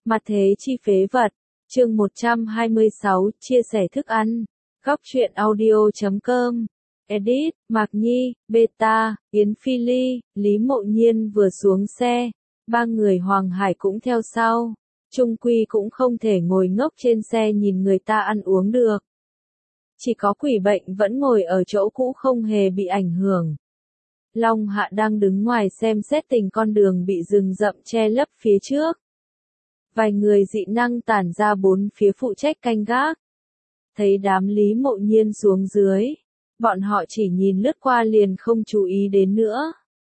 Mặt thế chi phế vật, chương 126, chia sẻ thức ăn, góc truyện audio.com, edit, Mạc Nhi, Beta, Yến Phi Ly, Lý Mộ Nhiên vừa xuống xe, ba người Hoàng Hải cũng theo sau, chung quy cũng không thể ngồi ngốc trên xe nhìn người ta ăn uống được. Chỉ có quỷ bệnh vẫn ngồi ở chỗ cũ không hề bị ảnh hưởng. Long Hạ đang đứng ngoài xem xét tình con đường bị rừng rậm che lấp phía trước. Vài người dị năng tản ra bốn phía phụ trách canh gác. Thấy đám Lý Mộ Nhiên xuống dưới, bọn họ chỉ nhìn lướt qua liền không chú ý đến nữa.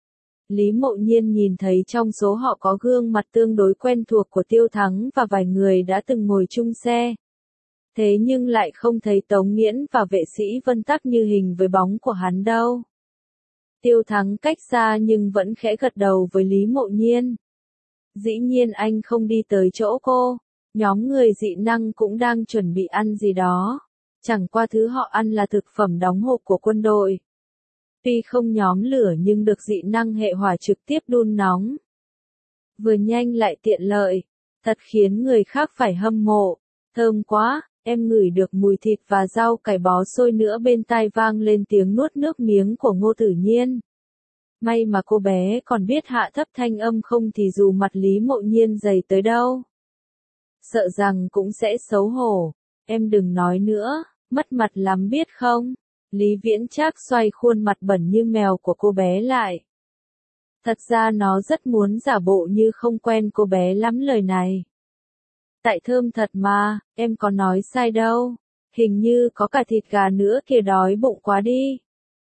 Lý Mộ Nhiên nhìn thấy trong số họ có gương mặt tương đối quen thuộc của Tiêu Thắng và vài người đã từng ngồi chung xe. Thế nhưng lại không thấy Tống Nghiễn và vệ sĩ Vân Tắc như hình với bóng của hắn đâu. Tiêu Thắng cách xa nhưng vẫn khẽ gật đầu với Lý Mộ Nhiên. Dĩ nhiên anh không đi tới chỗ cô, nhóm người dị năng cũng đang chuẩn bị ăn gì đó. Chẳng qua thứ họ ăn là thực phẩm đóng hộp của quân đội. Tuy không nhóm lửa nhưng được dị năng hệ hỏa trực tiếp đun nóng. Vừa nhanh lại tiện lợi, thật khiến người khác phải hâm mộ. Thơm quá, em ngửi được mùi thịt và rau cải bó xôi nữa, bên tai vang lên tiếng nuốt nước miếng của Ngô Tử Nhiên. May mà cô bé còn biết hạ thấp thanh âm, không thì dù mặt Lý Mộ Nhiên dày tới đâu, sợ rằng cũng sẽ xấu hổ. Em đừng nói nữa, mất mặt lắm biết không? Lý Viễn Trác xoay khuôn mặt bẩn như mèo của cô bé lại. Thật ra nó rất muốn giả bộ như không quen cô bé lắm lời này. Tại thơm thật mà, em có nói sai đâu. Hình như có cả thịt gà nữa kìa, đói bụng quá đi.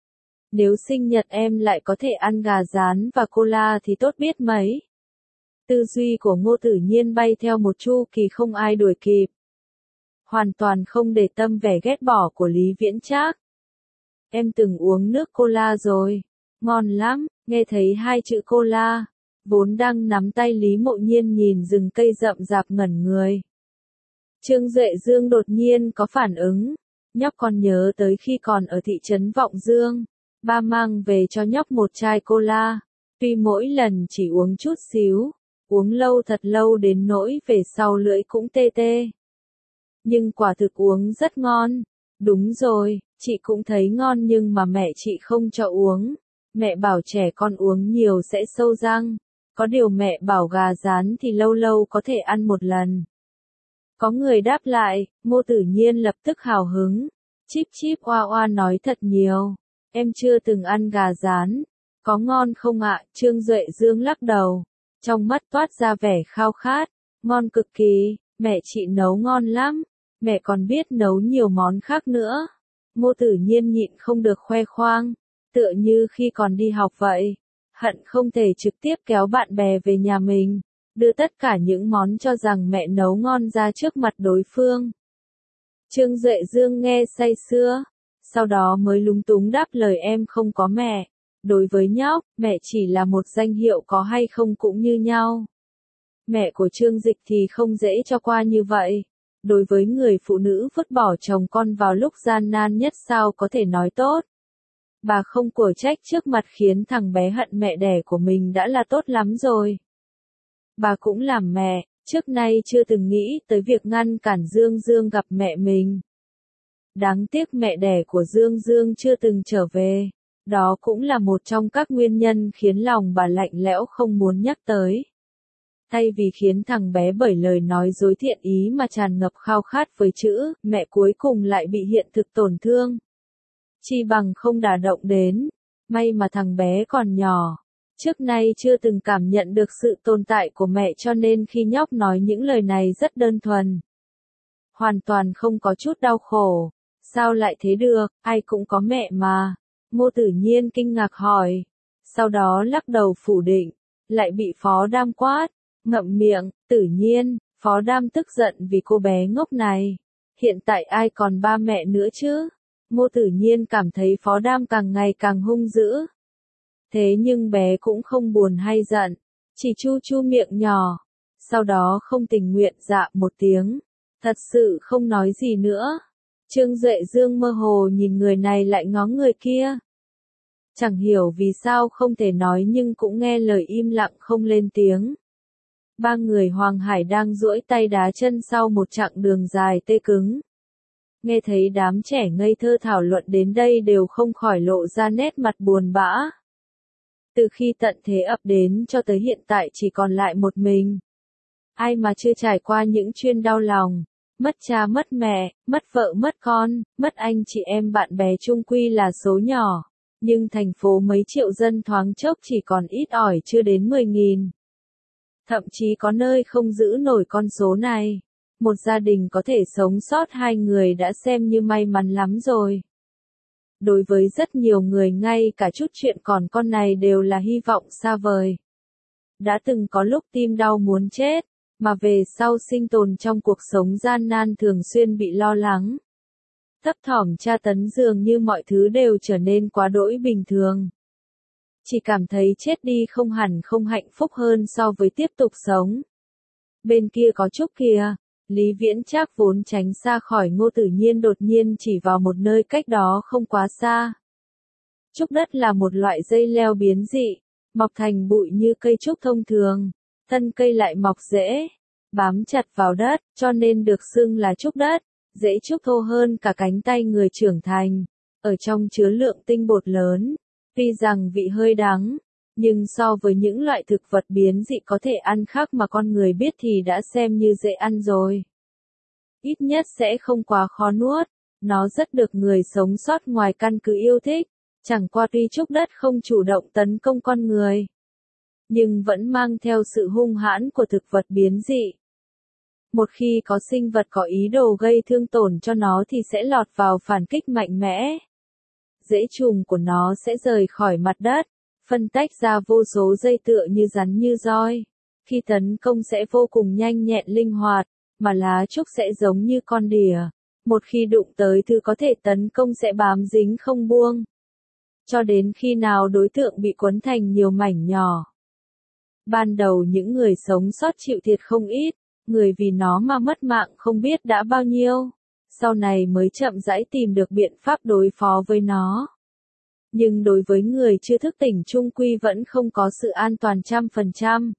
Nếu sinh nhật em lại có thể ăn gà rán và cola thì tốt biết mấy. Tư duy của Ngô Tử Nhiên bay theo một chu kỳ không ai đuổi kịp. Hoàn toàn không để tâm vẻ ghét bỏ của Lý Viễn Trác. Em từng uống nước cola rồi. Ngon lắm, nghe thấy hai chữ cola. Vốn đang nắm tay Lý Mộ Nhiên nhìn rừng cây rậm rạp ngẩn người. Trương Duệ Dương đột nhiên có phản ứng. Nhóc còn nhớ tới khi còn ở thị trấn Vọng Dương. Ba mang về cho nhóc một chai cola. Tuy mỗi lần chỉ uống chút xíu. Uống lâu thật lâu đến nỗi về sau lưỡi cũng tê tê. Nhưng quả thực uống rất ngon. Đúng rồi, chị cũng thấy ngon nhưng mà mẹ chị không cho uống. Mẹ bảo trẻ con uống nhiều sẽ sâu răng. Có điều mẹ bảo gà rán thì lâu lâu có thể ăn một lần. Có người đáp lại, Ngô Tử Nhiên lập tức hào hứng. Chíp chíp oa oa nói thật nhiều. Em chưa từng ăn gà rán. Có ngon không ạ? Trương Duệ Dương lắc đầu. Trong mắt toát ra vẻ khao khát. Ngon cực kỳ, mẹ chị nấu ngon lắm. Mẹ còn biết nấu nhiều món khác nữa. Ngô Tử Nhiên nhịn không được khoe khoang. Tựa như khi còn đi học vậy. Hận không thể trực tiếp kéo bạn bè về nhà mình, đưa tất cả những món cho rằng mẹ nấu ngon ra trước mặt đối phương. Trương Duệ Dương nghe say sưa, sau đó mới lúng túng đáp lời em không có mẹ. Đối với nhóc, mẹ chỉ là một danh hiệu, có hay không cũng như nhau. Mẹ của Trương Dịch thì không dễ cho qua như vậy. Đối với người phụ nữ vứt bỏ chồng con vào lúc gian nan nhất sao có thể nói tốt. Bà không của trách trước mặt khiến thằng bé hận mẹ đẻ của mình đã là tốt lắm rồi. Bà cũng làm mẹ, trước nay chưa từng nghĩ tới việc ngăn cản Dương Dương gặp mẹ mình. Đáng tiếc mẹ đẻ của Dương Dương chưa từng trở về. Đó cũng là một trong các nguyên nhân khiến lòng bà lạnh lẽo không muốn nhắc tới. Thay vì khiến thằng bé bởi lời nói dối thiện ý mà tràn ngập khao khát với chữ mẹ cuối cùng lại bị hiện thực tổn thương. Chi bằng không đả động đến. May mà thằng bé còn nhỏ. Trước nay chưa từng cảm nhận được sự tồn tại của mẹ cho nên khi nhóc nói những lời này rất đơn thuần. Hoàn toàn không có chút đau khổ. Sao lại thế được, ai cũng có mẹ mà. Ngô Tử Nhiên kinh ngạc hỏi. Sau đó lắc đầu phủ định. Lại bị Phó Đam quát. Ngậm miệng, Tử Nhiên. Phó Đam tức giận vì cô bé ngốc này. Hiện tại ai còn ba mẹ nữa chứ? Ngô Tử Nhiên cảm thấy Phó Đam càng ngày càng hung dữ. Thế nhưng bé cũng không buồn hay giận, chỉ chu chu miệng nhỏ. Sau đó không tình nguyện dạ một tiếng. Thật sự không nói gì nữa. Trương Duệ Dương mơ hồ nhìn người này lại ngó người kia. Chẳng hiểu vì sao không thể nói nhưng cũng nghe lời im lặng không lên tiếng. Ba người Hoàng Hải đang duỗi tay đá chân sau một chặng đường dài tê cứng. Nghe thấy đám trẻ ngây thơ thảo luận đến đây đều không khỏi lộ ra nét mặt buồn bã. Từ khi tận thế ập đến cho tới hiện tại chỉ còn lại một mình. Ai mà chưa trải qua những chuyện đau lòng, mất cha mất mẹ, mất vợ mất con, mất anh chị em bạn bè chung quy là số nhỏ. Nhưng thành phố mấy triệu dân thoáng chốc chỉ còn ít ỏi chưa đến 10.000. Thậm chí có nơi không giữ nổi con số này. Một gia đình có thể sống sót 2 người đã xem như may mắn lắm rồi. Đối với rất nhiều người ngay cả chút chuyện còn con này đều là hy vọng xa vời. Đã từng có lúc tim đau muốn chết, mà về sau sinh tồn trong cuộc sống gian nan thường xuyên bị lo lắng. Thấp thỏm tra tấn dường như mọi thứ đều trở nên quá đỗi bình thường. Chỉ cảm thấy chết đi không hẳn không hạnh phúc hơn so với tiếp tục sống. Bên kia có Trúc kìa, Lý Viễn Trác vốn tránh xa khỏi Ngô Tử Nhiên đột nhiên chỉ vào một nơi cách đó không quá xa. Trúc đất là một loại dây leo biến dị, mọc thành bụi như cây trúc thông thường, thân cây lại mọc rễ, bám chặt vào đất, cho nên được xưng là trúc đất. Rễ trúc thô hơn cả cánh tay người trưởng thành, ở trong chứa lượng tinh bột lớn, tuy rằng vị hơi đắng, nhưng so với những loại thực vật biến dị có thể ăn khác mà con người biết thì đã xem như dễ ăn rồi. Ít nhất sẽ không quá khó nuốt, nó rất được người sống sót ngoài căn cứ yêu thích, chẳng qua tuy trúc đất không chủ động tấn công con người, nhưng vẫn mang theo sự hung hãn của thực vật biến dị. Một khi có sinh vật có ý đồ gây thương tổn cho nó thì sẽ lọt vào phản kích mạnh mẽ. Rễ trùng của nó sẽ rời khỏi mặt đất, phân tách ra vô số dây tựa như rắn như roi. Khi tấn công sẽ vô cùng nhanh nhẹn linh hoạt, mà lá trúc sẽ giống như con đỉa. Một khi đụng tới thứ có thể tấn công sẽ bám dính không buông. Cho đến khi nào đối tượng bị quấn thành nhiều mảnh nhỏ. Ban đầu những người sống sót chịu thiệt không ít. Người vì nó mà mất mạng không biết đã bao nhiêu, sau này mới chậm rãi tìm được biện pháp đối phó với nó. Nhưng đối với người chưa thức tỉnh chung quy vẫn không có sự an toàn 100%.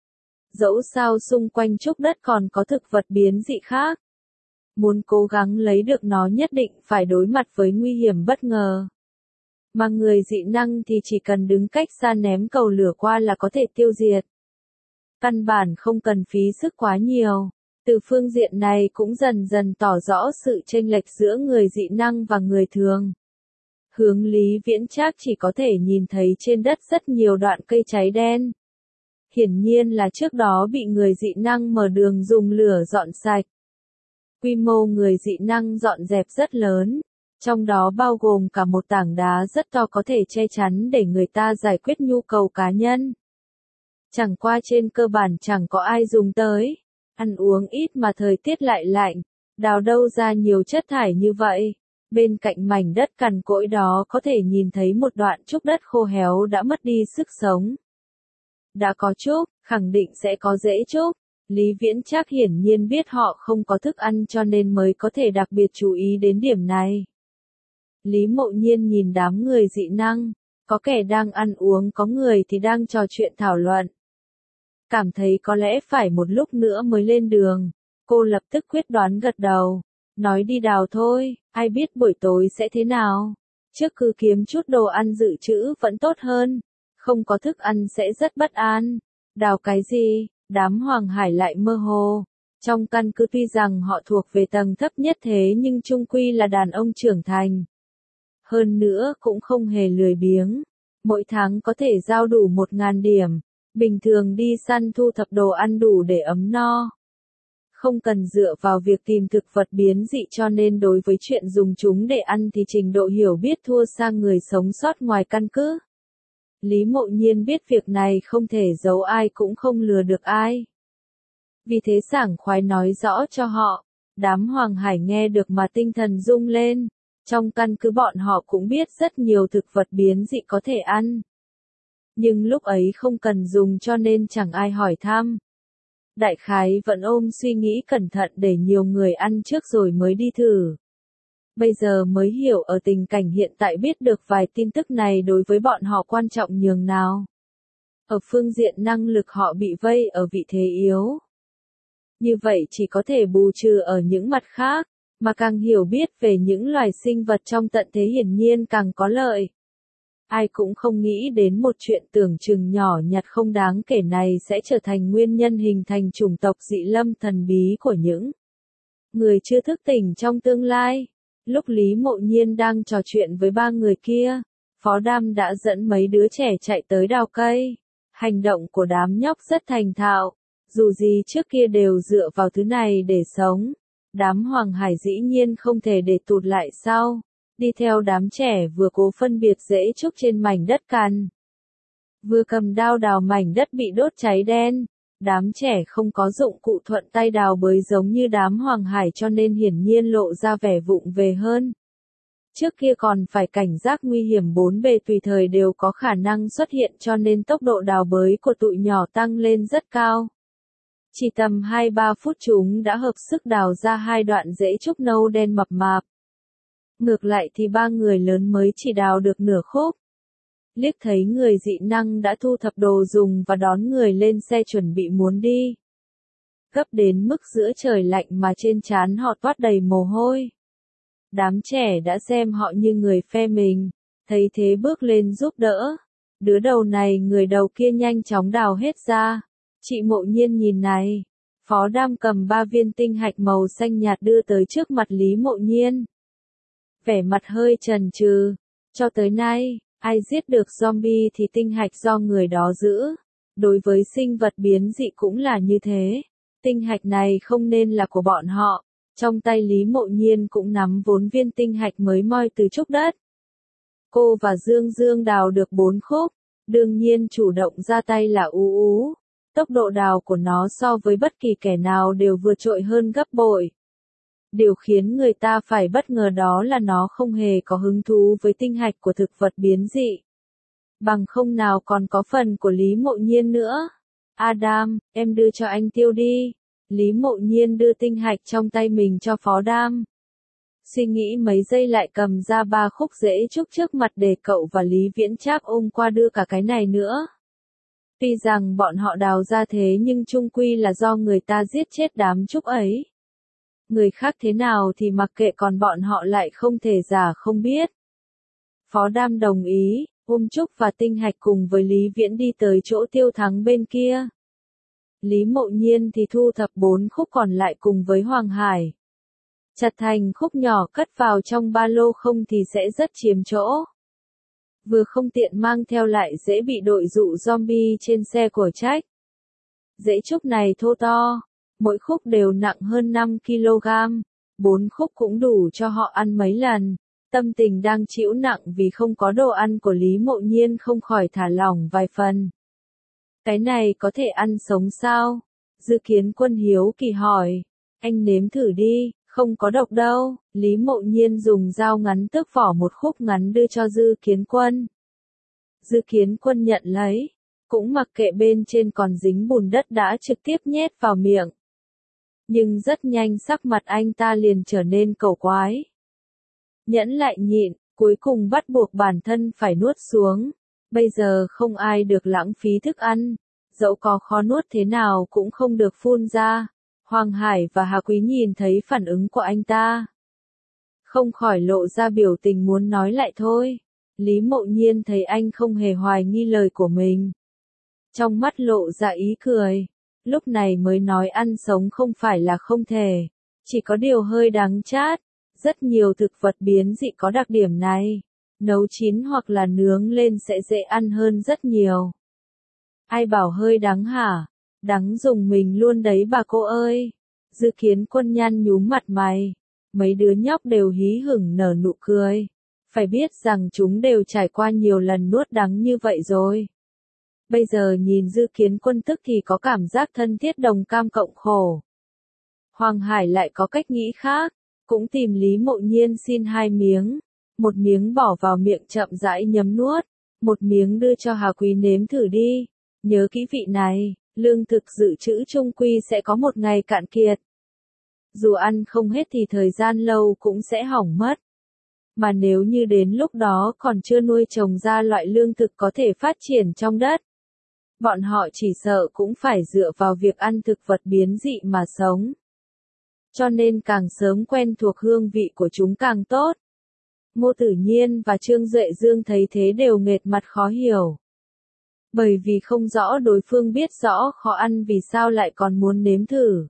Dẫu sao xung quanh trúc đất còn có thực vật biến dị khác. Muốn cố gắng lấy được nó nhất định phải đối mặt với nguy hiểm bất ngờ. Mà người dị năng thì chỉ cần đứng cách xa ném cầu lửa qua là có thể tiêu diệt. Căn bản không cần phí sức quá nhiều. Từ phương diện này cũng dần dần tỏ rõ sự chênh lệch giữa người dị năng và người thường. Hướng Lý Viễn Trác chỉ có thể nhìn thấy trên đất rất nhiều đoạn cây cháy đen. Hiển nhiên là trước đó bị người dị năng mở đường dùng lửa dọn sạch. Quy mô người dị năng dọn dẹp rất lớn, trong đó bao gồm cả một tảng đá rất to có thể che chắn để người ta giải quyết nhu cầu cá nhân. Chẳng qua trên cơ bản chẳng có ai dùng tới, ăn uống ít mà thời tiết lại lạnh, đào đâu ra nhiều chất thải như vậy. Bên cạnh mảnh đất cằn cỗi đó có thể nhìn thấy một đoạn trúc đất khô héo đã mất đi sức sống. Đã có trúc, khẳng định sẽ có rễ trúc. Lý Viễn Trác hiển nhiên biết họ không có thức ăn cho nên mới có thể đặc biệt chú ý đến điểm này. Lý Mộ Nhiên nhìn đám người dị năng, có kẻ đang ăn uống có người thì đang trò chuyện thảo luận. Cảm thấy có lẽ phải một lúc nữa mới lên đường, cô lập tức quyết đoán gật đầu, nói đi đào thôi, ai biết buổi tối sẽ thế nào. Trước cứ kiếm chút đồ ăn dự trữ vẫn tốt hơn, không có thức ăn sẽ rất bất an. Đào cái gì? Đám Hoàng Hải lại mơ hồ. Trong căn cứ tuy rằng họ thuộc về tầng thấp nhất thế nhưng chung quy là đàn ông trưởng thành. Hơn nữa cũng không hề lười biếng. Mỗi tháng có thể giao đủ 1.000 điểm. Bình thường đi săn thu thập đồ ăn đủ để ấm no. Không cần dựa vào việc tìm thực vật biến dị cho nên đối với chuyện dùng chúng để ăn thì trình độ hiểu biết thua xa người sống sót ngoài căn cứ. Lý Mộ Nhiên biết việc này không thể giấu ai cũng không lừa được ai. Vì thế sảng khoái nói rõ cho họ. Đám Hoàng Hải nghe được mà tinh thần rung lên. Trong căn cứ bọn họ cũng biết rất nhiều thực vật biến dị có thể ăn. Nhưng lúc ấy không cần dùng cho nên chẳng ai hỏi thăm. Đại khái vẫn ôm suy nghĩ cẩn thận để nhiều người ăn trước rồi mới đi thử. Bây giờ mới hiểu ở tình cảnh hiện tại biết được vài tin tức này đối với bọn họ quan trọng nhường nào. Ở phương diện năng lực họ bị vây ở vị thế yếu. Như vậy chỉ có thể bù trừ ở những mặt khác, mà càng hiểu biết về những loài sinh vật trong tận thế hiển nhiên càng có lợi. Ai cũng không nghĩ đến một chuyện tưởng chừng nhỏ nhặt không đáng kể này sẽ trở thành nguyên nhân hình thành chủng tộc dị lâm thần bí của những người chưa thức tỉnh trong tương lai. Lúc Lý Mộ Nhiên đang trò chuyện với ba người kia, Phó Đam đã dẫn mấy đứa trẻ chạy tới đào cây. Hành động của đám nhóc rất thành thạo, dù gì trước kia đều dựa vào thứ này để sống. Đám Hoàng Hải dĩ nhiên không thể để tụt lại sau. Đi theo đám trẻ vừa cố phân biệt rễ trúc trên mảnh đất cằn, vừa cầm đao đào mảnh đất bị đốt cháy đen. Đám trẻ không có dụng cụ thuận tay đào bới giống như đám Hoàng Hải cho nên hiển nhiên lộ ra vẻ vụng về hơn. Trước kia còn phải cảnh giác nguy hiểm bốn bề tùy thời đều có khả năng xuất hiện cho nên tốc độ đào bới của tụi nhỏ tăng lên rất cao. Chỉ tầm 2-3 phút chúng đã hợp sức đào ra 2 đoạn rễ trúc nâu đen mập mạp. Ngược lại thì ba người lớn mới chỉ đào được nửa khúc. Liếc thấy người dị năng đã thu thập đồ dùng và đón người lên xe chuẩn bị muốn đi. Gấp đến mức giữa trời lạnh mà trên trán họ toát đầy mồ hôi. Đám trẻ đã xem họ như người phe mình, thấy thế bước lên giúp đỡ. Đứa đầu này người đầu kia nhanh chóng đào hết ra. Chị Mộ Nhiên nhìn này. Phó Đam cầm 3 viên tinh hạch màu xanh nhạt đưa tới trước mặt Lý Mộ Nhiên. Vẻ mặt hơi chần chừ. Cho tới nay, ai giết được zombie thì tinh hạch do người đó giữ. Đối với sinh vật biến dị cũng là như thế. Tinh hạch này không nên là của bọn họ. Trong tay Lý Mộ Nhiên cũng nắm 4 viên tinh hạch mới moi từ trúc đất. Cô và Dương Dương đào được 4 khúc. Đương nhiên chủ động ra tay là Ú Ú. Tốc độ đào của nó so với bất kỳ kẻ nào đều vượt trội hơn gấp bội. Điều khiến người ta phải bất ngờ đó là nó không hề có hứng thú với tinh hạch của thực vật biến dị. Bằng không nào còn có phần của Lý Mộ Nhiên nữa. Adam, em đưa cho anh tiêu đi. Lý Mộ Nhiên đưa tinh hạch trong tay mình cho Phó Đam. Suy nghĩ mấy giây lại cầm ra 3 khúc rễ trúc trước mặt để cậu và Lý Viễn Trác ôm qua đưa cả cái này nữa. Tuy rằng bọn họ đào ra thế nhưng chung quy là do người ta giết chết đám trúc ấy. Người khác thế nào thì mặc kệ còn bọn họ lại không thể giả không biết. Phó Đam đồng ý, ôm trúc và tinh hạch cùng với Lý Viễn đi tới chỗ Tiêu Thắng bên kia. Lý Mộ Nhiên thì thu thập 4 khúc còn lại cùng với Hoàng Hải. Chặt thành khúc nhỏ cất vào trong ba lô không thì sẽ rất chiếm chỗ. Vừa không tiện mang theo lại dễ bị đội dụ zombie trên xe của Trách. Rễ trúc này thô to, mỗi khúc đều nặng hơn 5 kg, 4 khúc cũng đủ cho họ ăn mấy lần. Tâm tình đang chịu nặng vì không có đồ ăn của Lý Mộ Nhiên không khỏi thả lỏng vài phần. Cái này có thể ăn sống sao? Dư Kiến Quân hiếu kỳ hỏi. Anh nếm thử đi, không có độc đâu. Lý Mộ Nhiên dùng dao ngắn tước vỏ một khúc ngắn đưa cho Dư Kiến Quân. Dư Kiến Quân nhận lấy, cũng mặc kệ bên trên còn dính bùn đất đã trực tiếp nhét vào miệng. Nhưng rất nhanh sắc mặt anh ta liền trở nên cẩu quái. Nhẫn lại nhịn, cuối cùng bắt buộc bản thân phải nuốt xuống. Bây giờ không ai được lãng phí thức ăn, dẫu có khó nuốt thế nào cũng không được phun ra. Hoàng Hải và Hà Quý nhìn thấy phản ứng của anh ta, không khỏi lộ ra biểu tình muốn nói lại thôi. Lý Mộ Nhiên thấy anh không hề hoài nghi lời của mình. Trong mắt lộ ra ý cười, lúc này mới nói ăn sống không phải là không thể, chỉ có điều hơi đắng chát. Rất nhiều thực vật biến dị có đặc điểm này. Nấu chín hoặc là nướng lên sẽ dễ ăn hơn rất nhiều. Ai bảo hơi đắng hả? Đắng dùng mình luôn đấy bà cô ơi. Dư Kiến Quân nhăn nhúm mặt mày. Mấy đứa nhóc đều hí hửng nở nụ cười. Phải biết rằng chúng đều trải qua nhiều lần nuốt đắng như vậy rồi. Bây giờ nhìn Dư Kiến Quân tức thì có cảm giác thân thiết đồng cam cộng khổ. Hoàng Hải lại có cách nghĩ khác, cũng tìm Lý Mộ Nhiên xin 2 miếng. Một miếng bỏ vào miệng chậm rãi nhấm nuốt, một miếng đưa cho Hà Quý nếm thử đi. Nhớ kỹ vị này, lương thực dự trữ chung quy sẽ có một ngày cạn kiệt. Dù ăn không hết thì thời gian lâu cũng sẽ hỏng mất. Mà nếu như đến lúc đó còn chưa nuôi trồng ra loại lương thực có thể phát triển trong đất, bọn họ chỉ sợ cũng phải dựa vào việc ăn thực vật biến dị mà sống. Cho nên càng sớm quen thuộc hương vị của chúng càng tốt. Ngô Tử Nhiên và Trương Duệ Dương thấy thế đều nghệt mặt khó hiểu. Bởi vì không rõ đối phương biết rõ khó ăn vì sao lại còn muốn nếm thử.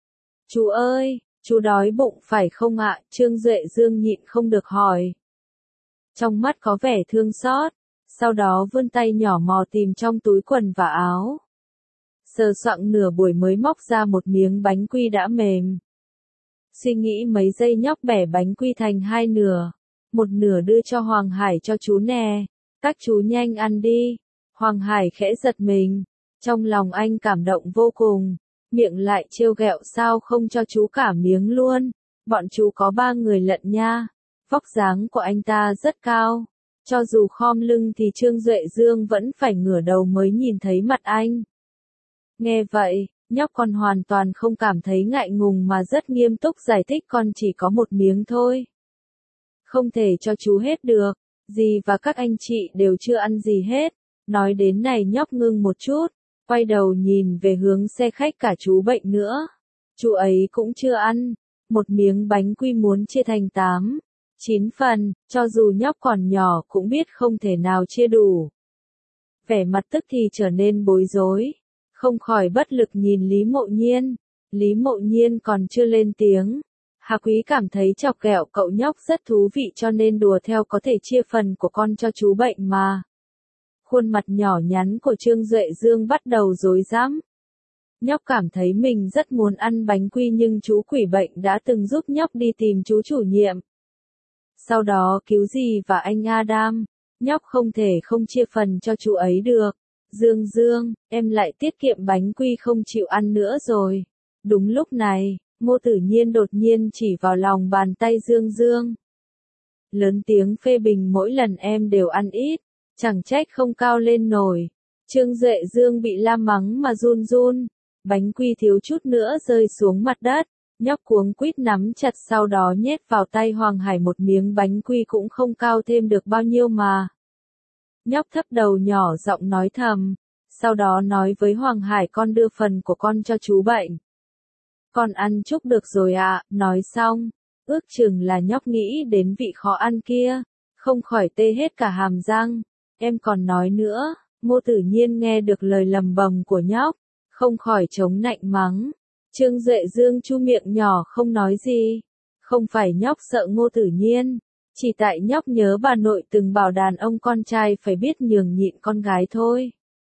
Chú ơi, chú đói bụng phải không ạ? Trương Duệ Dương nhịn không được hỏi. Trong mắt có vẻ thương xót, sau đó vươn tay nhỏ mò tìm trong túi quần và áo. Sờ soạng nửa buổi mới móc ra một miếng bánh quy đã mềm. Suy nghĩ mấy giây nhóc bẻ bánh quy thành hai nửa. Một nửa đưa cho Hoàng Hải cho chú nè. Các chú nhanh ăn đi. Hoàng Hải khẽ giật mình. Trong lòng anh cảm động vô cùng. Miệng lại trêu ghẹo sao không cho chú cả miếng luôn. Bọn chú có 3 người lận nha. Vóc dáng của anh ta rất cao. Cho dù khom lưng thì Trương Duệ Dương vẫn phải ngửa đầu mới nhìn thấy mặt anh. Nghe vậy, nhóc còn hoàn toàn không cảm thấy ngại ngùng mà rất nghiêm túc giải thích con chỉ có một miếng thôi. Không thể cho chú hết được, dì và các anh chị đều chưa ăn gì hết. Nói đến này nhóc ngưng một chút, quay đầu nhìn về hướng xe khách cả chú Bệnh nữa. Chú ấy cũng chưa ăn, một miếng bánh quy muốn chia thành 8, 9 phần, cho dù nhóc còn nhỏ cũng biết không thể nào chia đủ. Vẻ mặt tức thì trở nên bối rối, không khỏi bất lực nhìn Lý Mộ Nhiên. Lý Mộ Nhiên còn chưa lên tiếng. Hà Quý cảm thấy chọc ghẹo cậu nhóc rất thú vị cho nên đùa theo có thể chia phần của con cho chú Bệnh mà. Khuôn mặt nhỏ nhắn của Trương Duệ Dương bắt đầu rối rắm. Nhóc cảm thấy mình rất muốn ăn bánh quy nhưng chú Quỷ Bệnh đã từng giúp nhóc đi tìm chú chủ nhiệm. Sau đó cứu dì và anh Adam, nhóc không thể không chia phần cho chú ấy được. Dương Dương, em lại tiết kiệm bánh quy không chịu ăn nữa rồi. Đúng lúc này, Ngô Tử Nhiên đột nhiên chỉ vào lòng bàn tay Dương Dương. Lớn tiếng phê bình mỗi lần em đều ăn ít, chẳng trách không cao lên nổi. Trương Duệ Dương bị la mắng mà run run, bánh quy thiếu chút nữa rơi xuống mặt đất. Nhóc cuống quýt nắm chặt sau đó nhét vào tay Hoàng Hải một miếng bánh quy cũng không cao thêm được bao nhiêu mà. Nhóc thấp đầu nhỏ giọng nói thầm, sau đó nói với Hoàng Hải con đưa phần của con cho chú Bệnh. Con ăn chúc được rồi ạ, nói xong, ước chừng là nhóc nghĩ đến vị khó ăn kia, không khỏi tê hết cả hàm răng. Em còn nói nữa, Ngô Tử Nhiên nghe được lời lầm bầm của nhóc, không khỏi chống nạnh mắng. Trương Duệ Dương chu miệng nhỏ không nói gì. Không phải nhóc sợ Ngô Tử Nhiên, chỉ tại nhóc nhớ bà nội từng bảo đàn ông con trai phải biết nhường nhịn con gái thôi.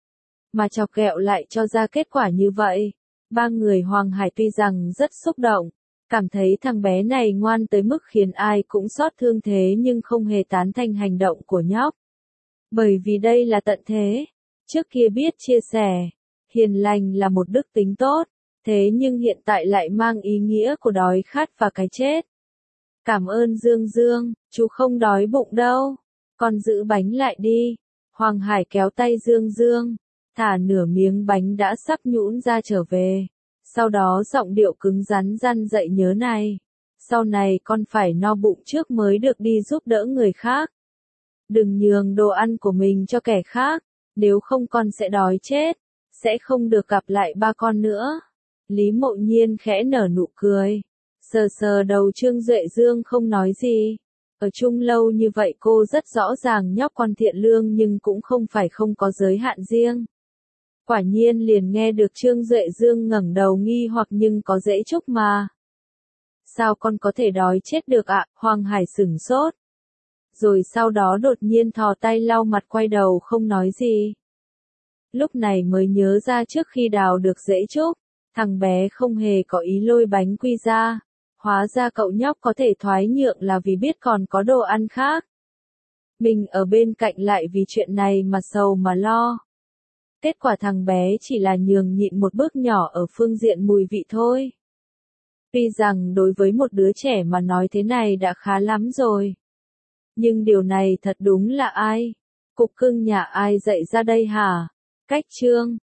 Mà chọc ghẹo lại cho ra kết quả như vậy. 3 người Hoàng Hải tuy rằng rất xúc động, cảm thấy thằng bé này ngoan tới mức khiến ai cũng xót thương thế nhưng không hề tán thành hành động của nhóc. Bởi vì đây là tận thế. Trước kia biết chia sẻ, hiền lành là một đức tính tốt. Thế nhưng hiện tại lại mang ý nghĩa của đói khát và cái chết. Cảm ơn Dương Dương, chú không đói bụng đâu. Con giữ bánh lại đi. Hoàng Hải kéo tay Dương Dương, thả nửa miếng bánh đã sắp nhũn ra trở về. Sau đó giọng điệu cứng rắn răn dạy nhớ này. Sau này con phải no bụng trước mới được đi giúp đỡ người khác. Đừng nhường đồ ăn của mình cho kẻ khác, nếu không con sẽ đói chết, sẽ không được gặp lại ba con nữa. Lý Mộ Nhiên khẽ nở nụ cười, sờ sờ đầu Trương Duệ Dương không nói gì. Ở chung lâu như vậy cô rất rõ ràng nhóc con thiện lương nhưng cũng không phải không có giới hạn riêng. Quả nhiên liền nghe được Trương Duệ Dương ngẩng đầu nghi hoặc nhưng có dễ chúc mà. Sao con có thể đói chết được ạ? Hoàng Hải sửng sốt. Rồi sau đó đột nhiên thò tay lau mặt quay đầu không nói gì. Lúc này mới nhớ ra trước khi đào được dễ chúc, thằng bé không hề có ý lôi bánh quy ra. Hóa ra cậu nhóc có thể thoái nhượng là vì biết còn có đồ ăn khác. Mình ở bên cạnh lại vì chuyện này mà sầu mà lo. Kết quả thằng bé chỉ là nhường nhịn một bước nhỏ ở phương diện mùi vị thôi. Tuy rằng đối với một đứa trẻ mà nói thế này đã khá lắm rồi. Nhưng điều này thật đúng là ai? Cục cưng nhà ai dạy ra đây hả? Cách chương